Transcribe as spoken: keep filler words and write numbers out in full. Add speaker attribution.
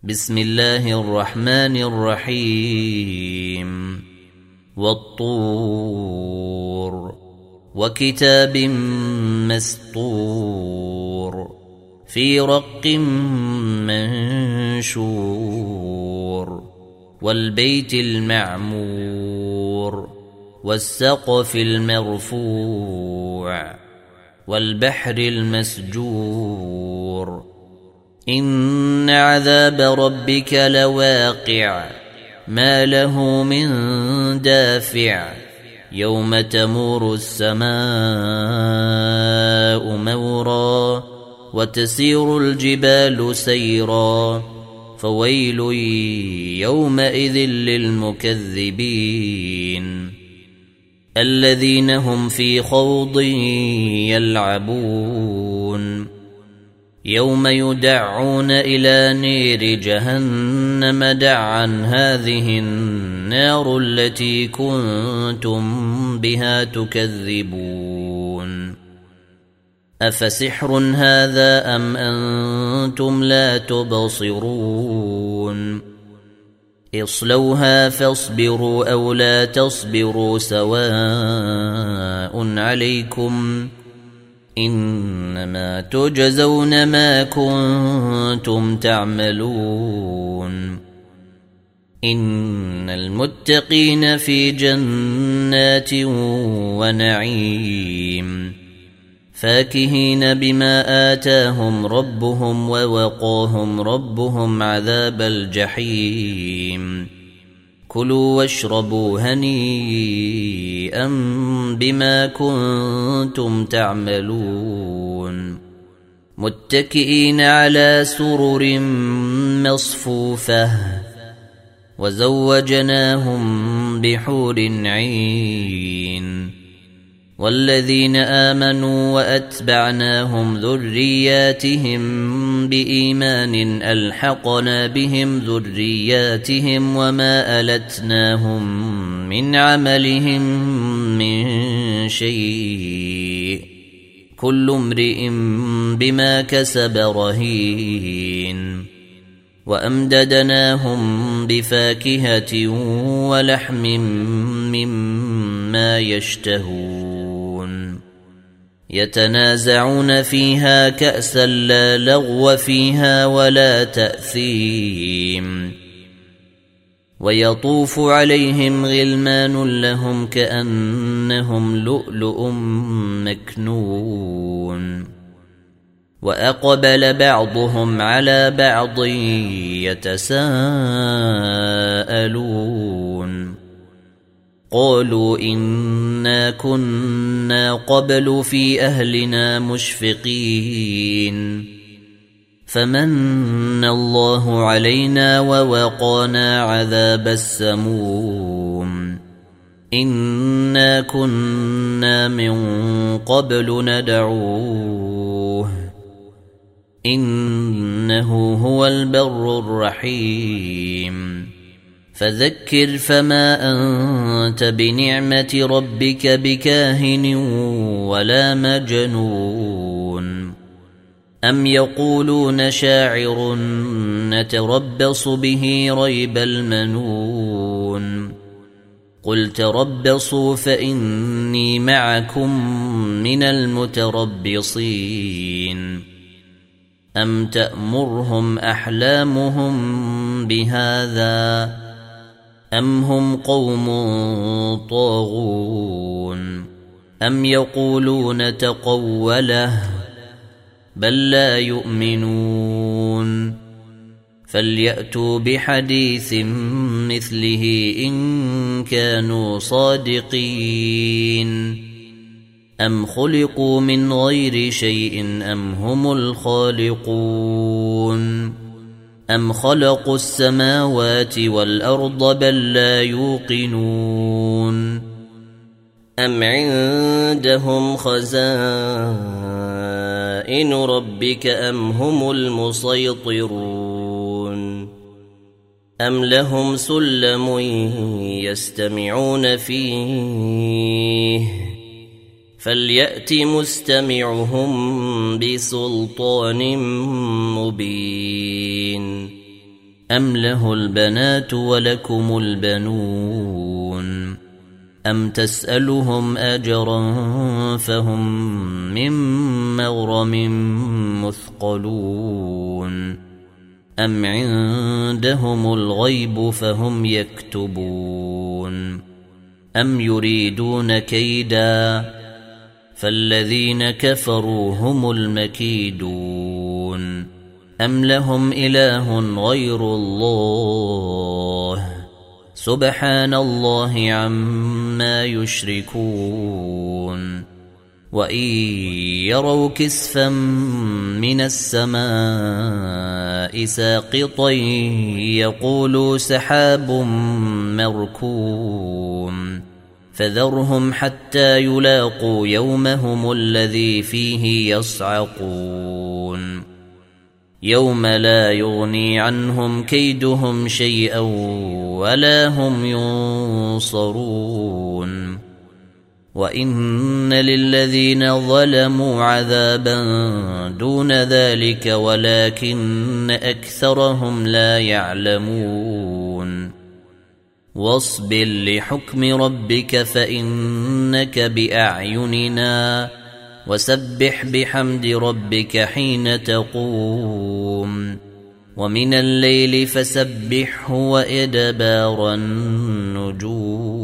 Speaker 1: بسم الله الرحمن الرحيم والطور وكتاب مسطور في رق منشور والبيت المعمور والسقف المرفوع والبحر المسجور إن عذاب ربك لواقع ما له من دافع يوم تمور السماء مورا وتسير الجبال سيرا فويل يومئذ للمكذبين الذين هم في خوض يلعبون يوم يدعون إلى نير جهنم دعا هذه النار التي كنتم بها تكذبون أفسحر هذا أم أنتم لا تبصرون اصلوها فاصبروا أو لا تصبروا سواء عليكم إنما تجزون ما كنتم تعملون إن المتقين في جنات ونعيم فاكهين بما آتاهم ربهم ووقاهم ربهم عذاب الجحيم كلوا واشربوا هنيئا بما كنتم تعملون متكئين على سرر مصفوفة وزوجناهم بحور عين والذين آمنوا وأتبعناهم ذرياتهم بإيمان ألحقنا بهم ذرياتهم وما ألتناهم من عملهم من شيء كل امرئ بما كسب رهين وأمددناهم بفاكهة ولحم مما يشتهون يتنازعون فيها كأسا لا لغو فيها ولا تأثيم ويطوف عليهم غلمان لهم كأنهم لؤلؤ مكنون وأقبل بعضهم على بعض يتساءلون قالوا إنا كنا قبل في أهلنا مشفقين فمن الله علينا ووقانا عذاب السموم إنا كنا من قبل ندعوه إنه هو البر الرحيم فذكر فما أنت بنعمة ربك بكاهن ولا مجنون أم يقولون شاعر نتربص به ريب المنون قل تربصوا فإني معكم من المتربصين أم تأمرهم أحلامهم بهذا أم هم قوم طاغون أم يقولون تقوله بل لا يؤمنون فليأتوا بحديث مثله إن كانوا صادقين أم خلقوا من غير شيء أم هم الخالقون أم خلقوا السماوات والأرض بل لا يوقنون أم عندهم خزائن ربك أم هم المسيطرون أم لهم سلم يستمعون فيه فليأت مستمعهم بسلطان مبين أم له البنات ولكم البنون أم تسألهم أجرا فهم من مغرم مثقلون أم عندهم الغيب فهم يكتبون أم يريدون كيدا فالذين كفروا هم المكيدون أم لهم إله غير الله سبحان الله عما يشركون وإن يروا كسفا من السماء ساقطا يقولوا سحاب مركوم فذرهم حتى يلاقوا يومهم الذي فيه يصعقون يوم لا يغني عنهم كيدهم شيئا ولا هم ينصرون وإن للذين ظلموا عذابا دون ذلك ولكن أكثرهم لا يعلمون واصبر لحكم ربك فإنك بأعيننا وسبح بحمد ربك حين تقوم ومن الليل فسبحه وإدبار النجوم